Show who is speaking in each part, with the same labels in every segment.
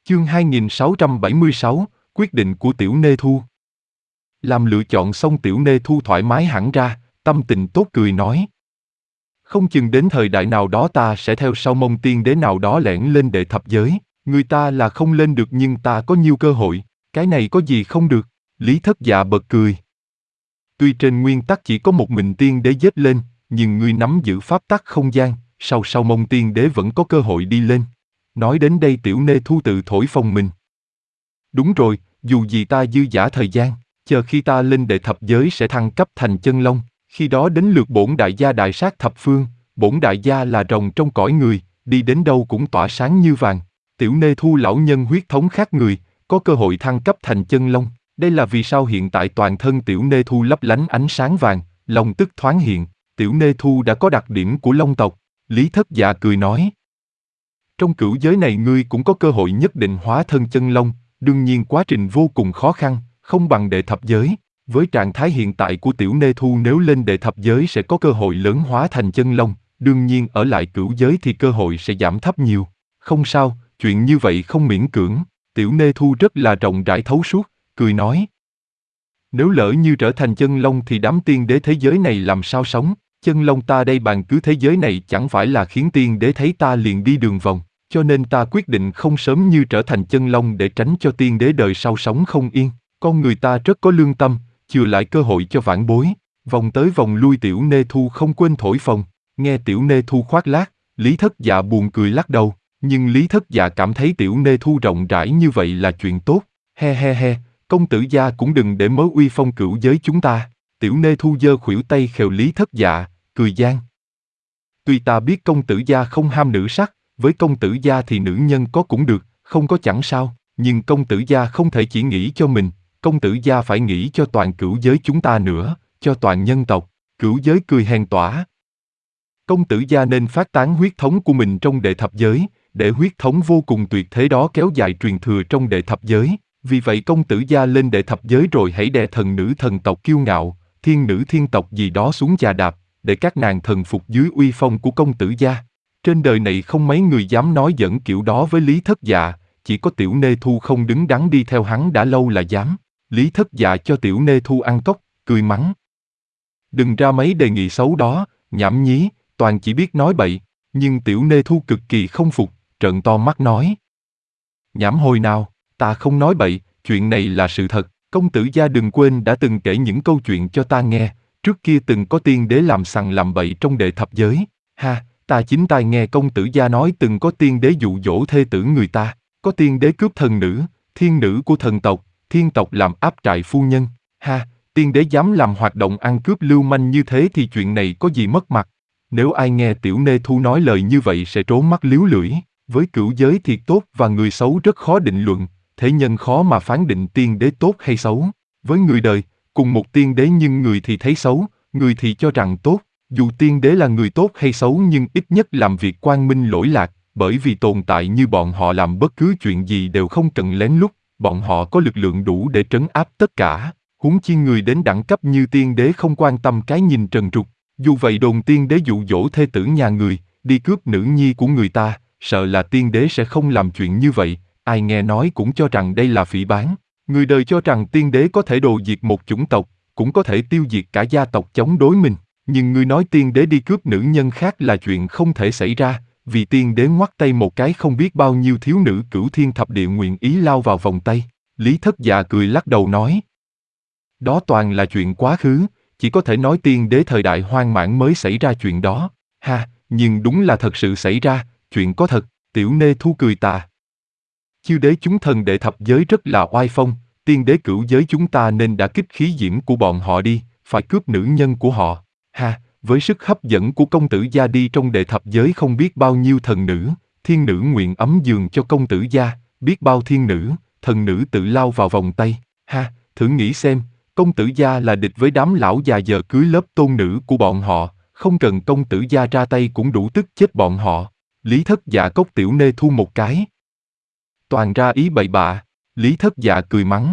Speaker 1: Chương 2676, quyết định của Tiểu Nê Thu. Làm lựa chọn xong Tiểu Nê Thu thoải mái hẳn ra, tâm tình tốt cười nói. Không chừng đến thời đại nào đó ta sẽ theo sau mông tiên đế nào đó lẻn lên đệ thập giới, người ta là không lên được nhưng ta có nhiều cơ hội, cái này có gì không được, Lý Thất Dạ bật cười. Tuy trên nguyên tắc chỉ có một mình tiên đế giết lên, nhưng ngươi nắm giữ pháp tắc không gian, sau mông tiên đế vẫn có cơ hội đi lên. Nói đến đây Tiểu Nê Thu tự thổi phồng mình. Đúng rồi, dù gì ta dư dả thời gian, chờ khi ta lên đệ thập giới sẽ thăng cấp thành chân long, khi đó đến lượt bổn đại gia đại sát thập phương, bổn đại gia là rồng trong cõi người, đi đến đâu cũng tỏa sáng như vàng. Tiểu Nê Thu lão nhân huyết thống khác người, có cơ hội thăng cấp thành chân long, đây là vì sao hiện tại toàn thân Tiểu Nê Thu lấp lánh ánh sáng vàng, long tức thoáng hiện, Tiểu Nê Thu đã có đặc điểm của long tộc. Lý Thất Dạ cười nói. Trong cửu giới này ngươi cũng có cơ hội nhất định hóa thân chân long, đương nhiên quá trình vô cùng khó khăn, không bằng đệ thập giới. Với trạng thái hiện tại của Tiểu Nê Thu nếu lên đệ thập giới sẽ có cơ hội lớn hóa thành chân long, đương nhiên ở lại cửu giới thì cơ hội sẽ giảm thấp nhiều. Không sao, chuyện như vậy không miễn cưỡng, Tiểu Nê Thu rất là rộng rãi thấu suốt, cười nói. Nếu lỡ như trở thành chân long thì đám tiên đế thế giới này làm sao sống? Chân long ta đây bàn cứ thế giới này chẳng phải là khiến tiên đế thấy ta liền đi đường vòng, cho nên ta quyết định không sớm như trở thành chân long để tránh cho tiên đế đời sau sống không yên. Con người ta rất có lương tâm, chừa lại cơ hội cho vãn bối. Vòng tới vòng lui Tiểu Nê Thu không quên thổi phồng, nghe Tiểu Nê Thu khoác lác, Lý Thất Dạ buồn cười lắc đầu, nhưng Lý Thất Dạ cảm thấy Tiểu Nê Thu rộng rãi như vậy là chuyện tốt. He, công tử gia cũng đừng để mớ uy phong cửu giới chúng ta. Tiểu Nê Thu giơ khuỷu tay khều Lý Thất Dạ, cười gian. Tuy ta biết công tử gia không ham nữ sắc, với công tử gia thì nữ nhân có cũng được, không có chẳng sao, nhưng công tử gia không thể chỉ nghĩ cho mình, công tử gia phải nghĩ cho toàn cửu giới chúng ta nữa, cho toàn nhân tộc. Cửu giới cười hèn tỏa. Công tử gia nên phát tán huyết thống của mình trong đệ thập giới, để huyết thống vô cùng tuyệt thế đó kéo dài truyền thừa trong đệ thập giới. Vì vậy công tử gia lên đệ thập giới rồi hãy đè thần nữ thần tộc kiêu ngạo, thiên nữ thiên tộc gì đó xuống chà đạp, để các nàng thần phục dưới uy phong của công tử gia. Trên đời này không mấy người dám nói giỡn kiểu đó với Lý Thất Dạ, chỉ có Tiểu Nê Thu không đứng đắn đi theo hắn đã lâu là dám. Lý Thất Dạ cho Tiểu Nê Thu ăn cốc, cười mắng. Đừng ra mấy đề nghị xấu đó, nhảm nhí, toàn chỉ biết nói bậy, nhưng Tiểu Nê Thu cực kỳ không phục, trợn to mắt nói. Nhảm hồi nào, ta không nói bậy, chuyện này là sự thật, công tử gia đừng quên đã từng kể những câu chuyện cho ta nghe, trước kia từng có tiên đế làm sằng làm bậy trong đệ thập giới, ha, ta chính tai nghe công tử gia nói từng có tiên đế dụ dỗ thê tử người ta, có tiên đế cướp thần nữ, thiên nữ của thần tộc, thiên tộc làm áp trại phu nhân, ha, tiên đế dám làm hoạt động ăn cướp lưu manh như thế thì chuyện này có gì mất mặt. Nếu ai nghe Tiểu Nê Thu nói lời như vậy sẽ trốn mắt líu lưỡi, với cửu giới thiệt tốt và người xấu rất khó định luận, thế nhân khó mà phán định tiên đế tốt hay xấu. Với người đời, cùng một tiên đế nhưng người thì thấy xấu, người thì cho rằng tốt. Dù tiên đế là người tốt hay xấu nhưng ít nhất làm việc quang minh lỗi lạc, bởi vì tồn tại như bọn họ làm bất cứ chuyện gì đều không cần lén lút, bọn họ có lực lượng đủ để trấn áp tất cả. Huống chi người đến đẳng cấp như tiên đế không quan tâm cái nhìn trần trục. Dù vậy đồn tiên đế dụ dỗ thê tử nhà người, đi cướp nữ nhi của người ta, sợ là tiên đế sẽ không làm chuyện như vậy, ai nghe nói cũng cho rằng đây là phỉ báng. Người đời cho rằng tiên đế có thể đồ diệt một chủng tộc, cũng có thể tiêu diệt cả gia tộc chống đối mình. Nhưng ngươi nói tiên đế đi cướp nữ nhân khác là chuyện không thể xảy ra, vì tiên đế ngoắt tay một cái không biết bao nhiêu thiếu nữ cửu thiên thập địa nguyện ý lao vào vòng tay. Lý Thất Dạ cười lắc đầu nói. Đó toàn là chuyện quá khứ, chỉ có thể nói tiên đế thời đại hoang mãn mới xảy ra chuyện đó. Ha, nhưng đúng là thật sự xảy ra, chuyện có thật, Tiểu Nê Thu cười tà. Chư đế chúng thần đệ thập giới rất là oai phong, tiên đế cửu giới chúng ta nên đã kích khí diễm của bọn họ đi, phải cướp nữ nhân của họ. Ha, với sức hấp dẫn của công tử gia đi trong đệ thập giới không biết bao nhiêu thần nữ, thiên nữ nguyện ấm giường cho công tử gia, biết bao thiên nữ, thần nữ tự lao vào vòng tay. Ha, thử nghĩ xem, công tử gia là địch với đám lão già giờ cưới lớp tôn nữ của bọn họ, không cần công tử gia ra tay cũng đủ tức chết bọn họ. Lý Thất Dạ cốc Tiểu Nê Thu một cái. Toàn ra ý bậy bạ, Lý Thất Dạ cười mắng.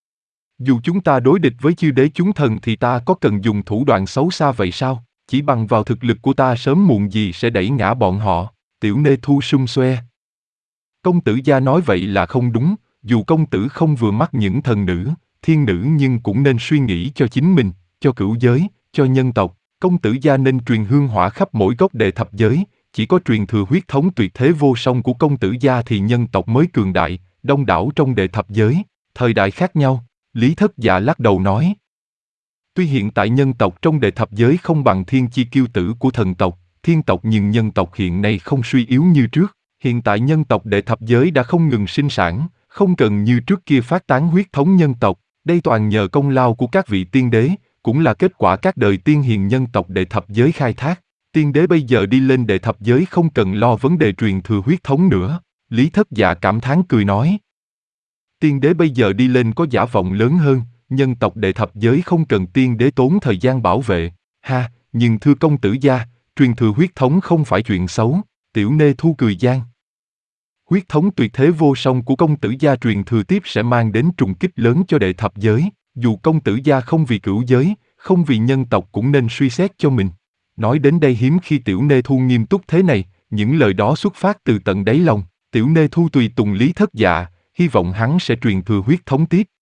Speaker 1: Dù chúng ta đối địch với chư đế chúng thần thì ta có cần dùng thủ đoạn xấu xa vậy sao? Chỉ bằng vào thực lực của ta sớm muộn gì sẽ đẩy ngã bọn họ. Tiểu Nê Thu sum xoe. Công tử gia nói vậy là không đúng, dù công tử không vừa mắt những thần nữ, thiên nữ nhưng cũng nên suy nghĩ cho chính mình, cho cửu giới, cho nhân tộc. Công tử gia nên truyền hương hỏa khắp mỗi góc đệ thập giới, chỉ có truyền thừa huyết thống tuyệt thế vô song của công tử gia thì nhân tộc mới cường đại, đông đảo trong đệ thập giới. Thời đại khác nhau, Lý Thất Dạ lắc đầu nói. Tuy hiện tại nhân tộc trong đệ thập giới không bằng thiên chi kiêu tử của thần tộc, thiên tộc nhưng nhân tộc hiện nay không suy yếu như trước. Hiện tại nhân tộc đệ thập giới đã không ngừng sinh sản, không cần như trước kia phát tán huyết thống nhân tộc. Đây toàn nhờ công lao của các vị tiên đế, cũng là kết quả các đời tiên hiền nhân tộc đệ thập giới khai thác. Tiên đế bây giờ đi lên đệ thập giới không cần lo vấn đề truyền thừa huyết thống nữa. Lý Thất Dạ cảm thán cười nói. Tiên đế bây giờ đi lên có giả vọng lớn hơn, nhân tộc đệ thập giới không cần tiên đế tốn thời gian bảo vệ. Ha, nhưng thưa công tử gia, truyền thừa huyết thống không phải chuyện xấu. Tiểu Nê Thu cười gian. Huyết thống tuyệt thế vô song của công tử gia truyền thừa tiếp sẽ mang đến trùng kích lớn cho đệ thập giới. Dù công tử gia không vì cửu giới, không vì nhân tộc cũng nên suy xét cho mình. Nói đến đây hiếm khi Tiểu Nê Thu nghiêm túc thế này, những lời đó xuất phát từ tận đáy lòng. Tiểu Nê Thu tùy tùng Lý Thất Dạ, hy vọng hắn sẽ truyền thừa huyết thống tiếp.